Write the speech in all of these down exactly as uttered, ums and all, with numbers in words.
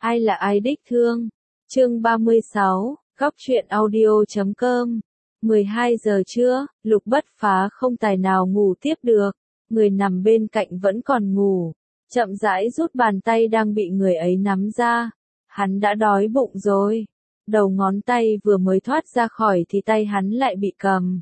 Ai là ai đích thương? Chương ba mươi sáu, góc truyện audio chấm com. mười hai giờ trưa, Lục Bất Phá không tài nào ngủ tiếp được, người nằm bên cạnh vẫn còn ngủ, chậm rãi rút bàn tay đang bị người ấy nắm ra. Hắn đã đói bụng rồi. Đầu ngón tay vừa mới thoát ra khỏi thì tay hắn lại bị cầm.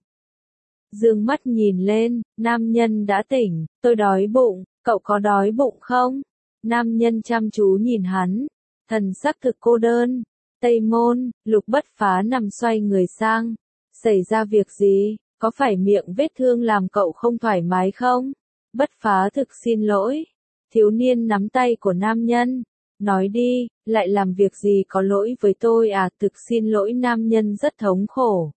Dương mắt nhìn lên, nam nhân đã tỉnh, tôi đói bụng, cậu có đói bụng không? Nam nhân chăm chú nhìn hắn, thần sắc thực cô đơn. Tây Môn, Lục Bất Phá nằm xoay người sang. Xảy ra việc gì, có phải miệng vết thương làm cậu không thoải mái không? Bất Phá thực xin lỗi. Thiếu niên nắm tay của nam nhân. Nói đi, lại làm việc gì có lỗi với tôi à? Thực xin lỗi. Nam nhân rất thống khổ.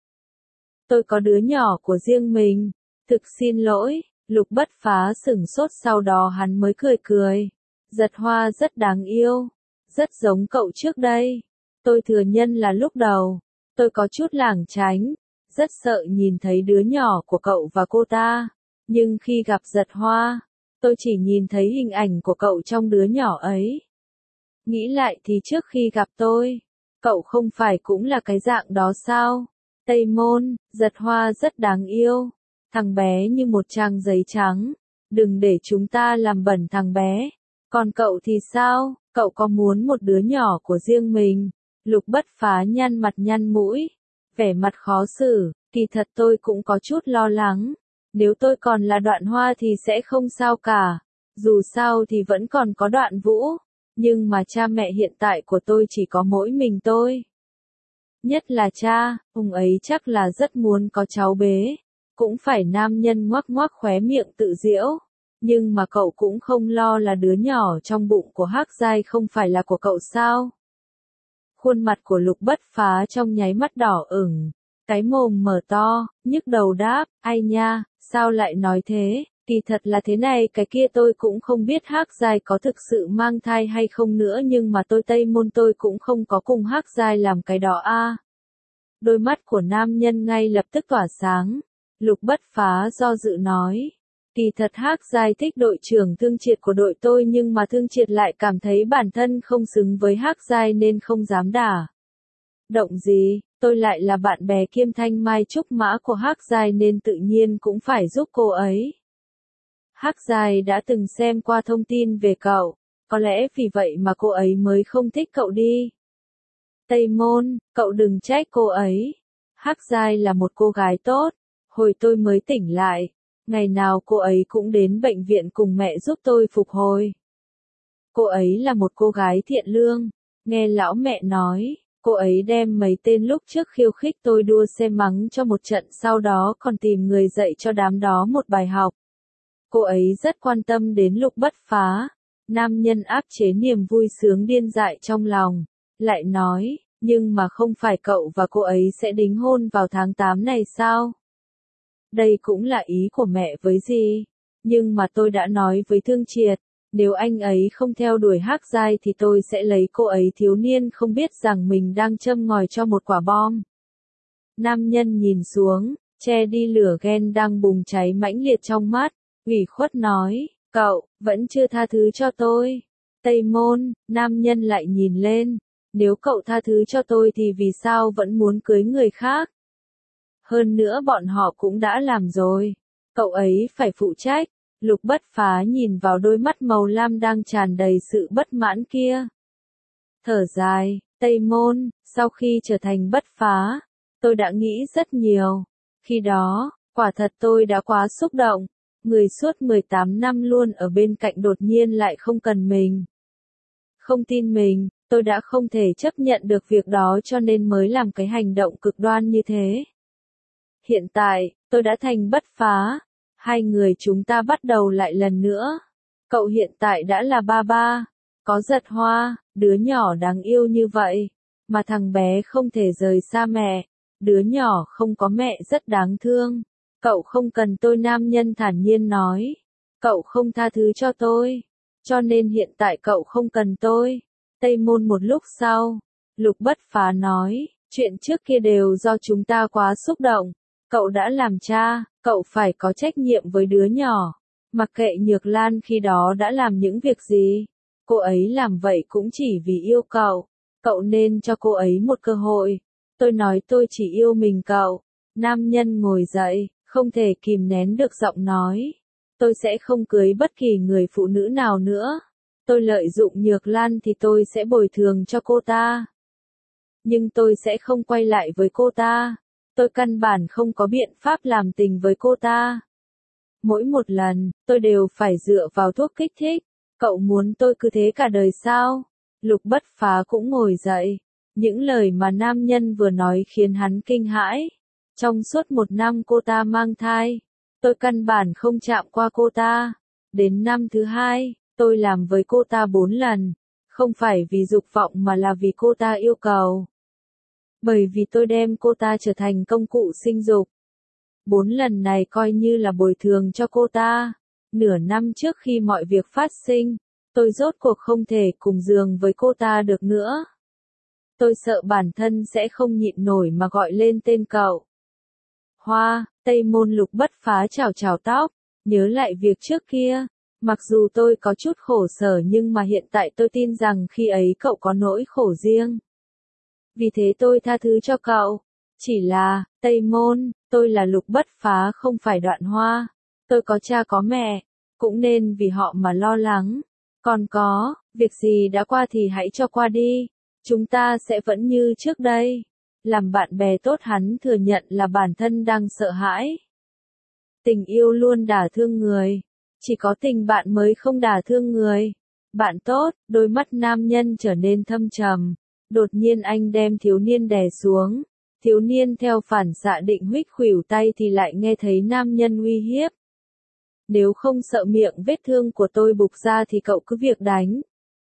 Tôi có đứa nhỏ của riêng mình. Thực xin lỗi. Lục Bất Phá sửng sốt, sau đó hắn mới cười cười. Giật Hoa rất đáng yêu. Rất giống cậu trước đây. Tôi thừa nhận là lúc đầu, tôi có chút lảng tránh. Rất sợ nhìn thấy đứa nhỏ của cậu và cô ta. Nhưng khi gặp Giật Hoa, tôi chỉ nhìn thấy hình ảnh của cậu trong đứa nhỏ ấy. Nghĩ lại thì trước khi gặp tôi, cậu không phải cũng là cái dạng đó sao? Tây Môn, Giật Hoa rất đáng yêu. Thằng bé như một trang giấy trắng. Đừng để chúng ta làm bẩn thằng bé. Còn cậu thì sao? Cậu có muốn một đứa nhỏ của riêng mình? Lục Bất Phá nhăn mặt nhăn mũi. Vẻ mặt khó xử, kỳ thật tôi cũng có chút lo lắng. Nếu tôi còn là Đoạn Hoa thì sẽ không sao cả. Dù sao thì vẫn còn có Đoạn Vũ. Nhưng mà cha mẹ hiện tại của tôi chỉ có mỗi mình tôi. Nhất là cha, ông ấy chắc là rất muốn có cháu bế. Cũng phải nam nhân ngoác ngoác khóe miệng tự giễu. Nhưng mà cậu cũng không lo là đứa nhỏ trong bụng của Hắc Giai không phải là của cậu sao? Khuôn mặt của Lục Bất Phá trong nháy mắt đỏ ửng. Cái mồm mở to, nhức đầu đáp, ai nha, sao lại nói thế? Kỳ thật là thế này cái kia tôi cũng không biết Hắc Giai có thực sự mang thai hay không nữa, nhưng mà tôi Tây Môn tôi cũng không có cùng Hắc Giai làm cái đó a. À. Đôi mắt của nam nhân ngay lập tức tỏa sáng. Lục Bất Phá do dự nói. Kỳ thật Hắc Giai thích đội trưởng Thương Triệt của đội tôi, nhưng mà Thương Triệt lại cảm thấy bản thân không xứng với Hắc Giai nên không dám đả động gì. Tôi lại là bạn bè kiêm thanh mai trúc mã của Hắc Giai nên tự nhiên cũng phải giúp cô ấy. Hắc Giai đã từng xem qua thông tin về cậu, có lẽ vì vậy mà cô ấy mới không thích cậu đi. Tây Môn, cậu đừng trách cô ấy. Hắc Giai là một cô gái tốt. Hồi tôi mới tỉnh lại, ngày nào cô ấy cũng đến bệnh viện cùng mẹ giúp tôi phục hồi. Cô ấy là một cô gái thiện lương. Nghe lão mẹ nói, cô ấy đem mấy tên lúc trước khiêu khích tôi đua xe mắng cho một trận, sau đó còn tìm người dạy cho đám đó một bài học. Cô ấy rất quan tâm đến Lục Bất Phá. Nam nhân áp chế niềm vui sướng điên dại trong lòng, lại nói, nhưng mà không phải cậu và cô ấy sẽ đính hôn vào tháng tám này sao? Đây cũng là ý của mẹ với gì. Nhưng mà tôi đã nói với Thương Triệt, nếu anh ấy không theo đuổi Hắc Giai thì tôi sẽ lấy cô ấy. Thiếu niên không biết rằng mình đang châm ngòi cho một quả bom. Nam nhân nhìn xuống, che đi lửa ghen đang bùng cháy mãnh liệt trong mắt, ủy khuất nói, cậu, vẫn chưa tha thứ cho tôi. Tây Môn, nam nhân lại nhìn lên, nếu cậu tha thứ cho tôi thì vì sao vẫn muốn cưới người khác? Hơn nữa bọn họ cũng đã làm rồi. Cậu ấy phải phụ trách. Lục Bất Phá nhìn vào đôi mắt màu lam đang tràn đầy sự bất mãn kia. Thở dài, Tây Môn, sau khi trở thành Bất Phá, tôi đã nghĩ rất nhiều. Khi đó, quả thật tôi đã quá xúc động. Người suốt mười tám năm luôn ở bên cạnh đột nhiên lại không cần mình. Không tin mình, tôi đã không thể chấp nhận được việc đó cho nên mới làm cái hành động cực đoan như thế. Hiện tại, tôi đã thành Bất Phá. Hai người chúng ta bắt đầu lại lần nữa. Cậu hiện tại đã là ba ba. Có Giật Hoa, đứa nhỏ đáng yêu như vậy. Mà thằng bé không thể rời xa mẹ. Đứa nhỏ không có mẹ rất đáng thương. Cậu không cần tôi, nam nhân thản nhiên nói. Cậu không tha thứ cho tôi. Cho nên hiện tại cậu không cần tôi. Tây Môn một lúc sau. Lục Bất Phá nói. Chuyện trước kia đều do chúng ta quá xúc động. Cậu đã làm cha, cậu phải có trách nhiệm với đứa nhỏ. Mặc kệ Nhược Lan khi đó đã làm những việc gì. Cô ấy làm vậy cũng chỉ vì yêu cậu. Cậu nên cho cô ấy một cơ hội. Tôi nói tôi chỉ yêu mình cậu. Nam nhân ngồi dậy, không thể kìm nén được giọng nói. Tôi sẽ không cưới bất kỳ người phụ nữ nào nữa. Tôi lợi dụng Nhược Lan thì tôi sẽ bồi thường cho cô ta. Nhưng tôi sẽ không quay lại với cô ta. Tôi căn bản không có biện pháp làm tình với cô ta. Mỗi một lần, tôi đều phải dựa vào thuốc kích thích. Cậu muốn tôi cứ thế cả đời sao? Lục Bất Phá cũng ngồi dậy. Những lời mà nam nhân vừa nói khiến hắn kinh hãi. Trong suốt một năm cô ta mang thai. Tôi căn bản không chạm qua cô ta. Đến năm thứ hai, tôi làm với cô ta bốn lần. Không phải vì dục vọng mà là vì cô ta yêu cầu. Bởi vì tôi đem cô ta trở thành công cụ sinh dục. Bốn lần này coi như là bồi thường cho cô ta. Nửa năm trước khi mọi việc phát sinh, tôi rốt cuộc không thể cùng giường với cô ta được nữa. Tôi sợ bản thân sẽ không nhịn nổi mà gọi lên tên cậu. Hoa, Tây Môn Lục Bất Phá chào chào tóc, nhớ lại việc trước kia. Mặc dù tôi có chút khổ sở nhưng mà hiện tại tôi tin rằng khi ấy cậu có nỗi khổ riêng. Vì thế tôi tha thứ cho cậu. Chỉ là, Tây Môn, tôi là Lục Bất Phá không phải Đoạn Hoa. Tôi có cha có mẹ, cũng nên vì họ mà lo lắng. Còn có, việc gì đã qua thì hãy cho qua đi. Chúng ta sẽ vẫn như trước đây. Làm bạn bè tốt hắn thừa nhận là bản thân đang sợ hãi. Tình yêu luôn đả thương người. Chỉ có tình bạn mới không đả thương người. Bạn tốt, đôi mắt nam nhân trở nên thâm trầm. Đột nhiên anh đem thiếu niên đè xuống. Thiếu niên theo phản xạ định huých khuỷu tay thì lại nghe thấy nam nhân uy hiếp. Nếu không sợ miệng vết thương của tôi bục ra thì cậu cứ việc đánh.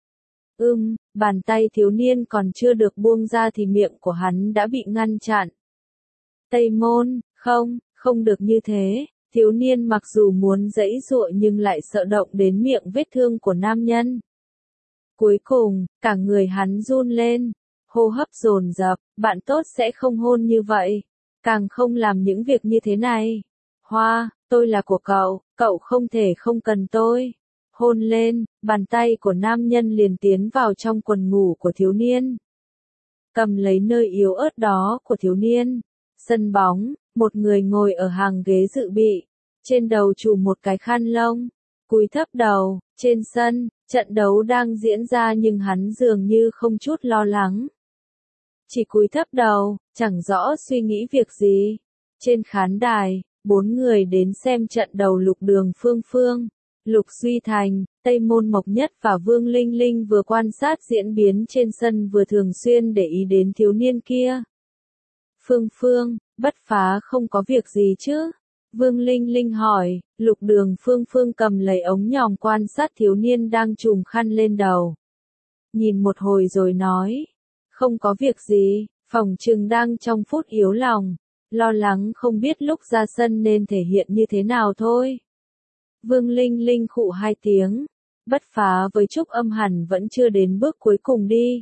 Ừm, bàn tay thiếu niên còn chưa được buông ra thì miệng của hắn đã bị ngăn chặn. Tây Môn, không, không được như thế. Thiếu niên mặc dù muốn giãy giụa nhưng lại sợ động đến miệng vết thương của nam nhân. Cuối cùng, cả người hắn run lên, hô hấp dồn dập, bạn tốt sẽ không hôn như vậy, càng không làm những việc như thế này. Hoa, tôi là của cậu, cậu không thể không cần tôi. Hôn lên, bàn tay của nam nhân liền tiến vào trong quần ngủ của thiếu niên. Cầm lấy nơi yếu ớt đó của thiếu niên. Sân bóng, một người ngồi ở hàng ghế dự bị, trên đầu trùm một cái khăn lông, cúi thấp đầu, trên sân, trận đấu đang diễn ra nhưng hắn dường như không chút lo lắng. Chỉ cúi thấp đầu, chẳng rõ suy nghĩ việc gì. Trên khán đài, bốn người đến xem trận đầu Lục Đường Phương Phương, Lục Duy Thành, Tây Môn Mộc Nhất và Vương Linh Linh vừa quan sát diễn biến trên sân vừa thường xuyên để ý đến thiếu niên kia. Phương Phương, Bất Phá không có việc gì chứ? Vương Linh Linh hỏi. Lục Đường Phương Phương cầm lấy ống nhòm quan sát thiếu niên đang trùm khăn lên đầu. Nhìn một hồi rồi nói. Không có việc gì, phòng trừng đang trong phút yếu lòng. Lo lắng không biết lúc ra sân nên thể hiện như thế nào thôi. Vương Linh Linh khụ hai tiếng. Bất Phá với Trúc Âm hẳn vẫn chưa đến bước cuối cùng đi.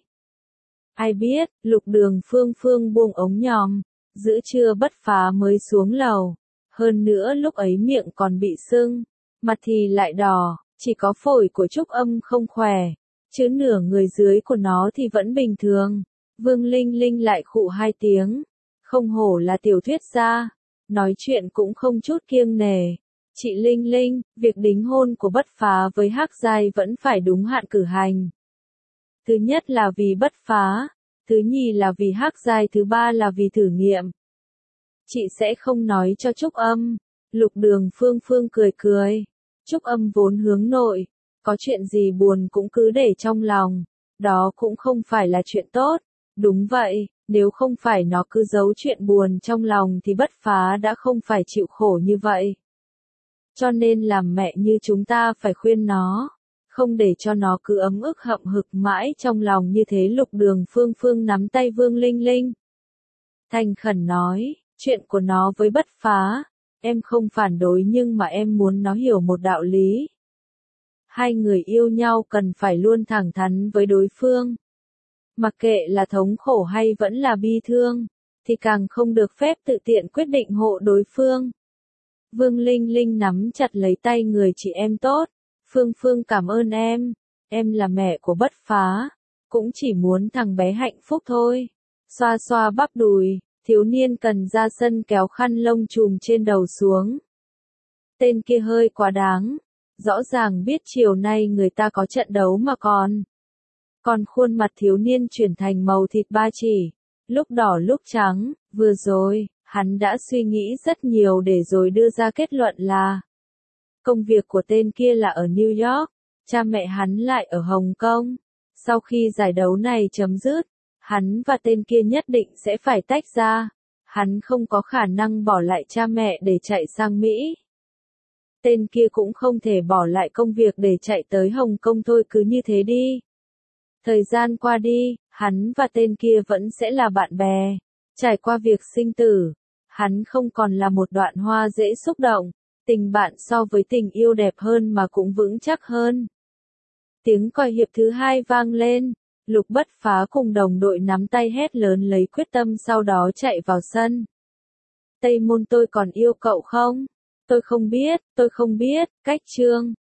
Ai biết, Lục Đường Phương Phương buông ống nhòm. Giữa trưa Bất Phá mới xuống lầu. Hơn nữa lúc ấy miệng còn bị sưng. Mặt thì lại đỏ. Chỉ có phổi của Trúc Âm không khỏe. Chứ nửa người dưới của nó thì vẫn bình thường. Vương Linh Linh lại khụ hai tiếng. Không hổ là tiểu thuyết gia. Nói chuyện cũng không chút kiêng nề. Chị Linh Linh, việc đính hôn của Bất Phá với Hắc Giai vẫn phải đúng hạn cử hành. Thứ nhất là vì Bất Phá. Thứ nhì là vì Hắc Giai, thứ ba là vì thử nghiệm. Chị sẽ không nói cho Trúc Âm. Lục Đường Phương Phương cười cười. Trúc Âm vốn hướng nội. Có chuyện gì buồn cũng cứ để trong lòng. Đó cũng không phải là chuyện tốt. Đúng vậy, nếu không phải nó cứ giấu chuyện buồn trong lòng thì Bất Phá đã không phải chịu khổ như vậy. Cho nên làm mẹ như chúng ta phải khuyên nó. Không để cho nó cứ ấm ức hậm hực mãi trong lòng như thế. Lục Đường Phương Phương nắm tay Vương Linh Linh. Thành khẩn nói, chuyện của nó với Bất Phá. Em không phản đối nhưng mà em muốn nó hiểu một đạo lý. Hai người yêu nhau cần phải luôn thẳng thắn với đối phương. Mặc kệ là thống khổ hay vẫn là bi thương, thì càng không được phép tự tiện quyết định hộ đối phương. Vương Linh Linh nắm chặt lấy tay người chị em tốt. Phương Phương cảm ơn em. em là mẹ của Bất Phá, cũng chỉ muốn thằng bé hạnh phúc thôi. Xoa xoa bắp đùi, thiếu niên cần ra sân kéo khăn lông trùm trên đầu xuống. Tên kia hơi quá đáng, rõ ràng biết chiều nay người ta có trận đấu mà còn. Còn khuôn mặt thiếu niên chuyển thành màu thịt ba chỉ, lúc đỏ lúc trắng, vừa rồi, hắn đã suy nghĩ rất nhiều để rồi đưa ra kết luận là công việc của tên kia là ở New York, cha mẹ hắn lại ở Hồng Kông. Sau khi giải đấu này chấm dứt, hắn và tên kia nhất định sẽ phải tách ra. Hắn không có khả năng bỏ lại cha mẹ để chạy sang Mỹ. Tên kia cũng không thể bỏ lại công việc để chạy tới Hồng Kông thôi, cứ như thế đi. Thời gian qua đi, hắn và tên kia vẫn sẽ là bạn bè. Trải qua việc sinh tử, hắn không còn là một đoạn hoa dễ xúc động. Tình bạn so với tình yêu đẹp hơn mà cũng vững chắc hơn. Tiếng còi hiệp thứ hai vang lên, Lục Bất Phá cùng đồng đội nắm tay hét lớn lấy quyết tâm, sau đó chạy vào sân. Tây Môn, tôi còn yêu cậu không? Tôi không biết, tôi không biết, cách chương.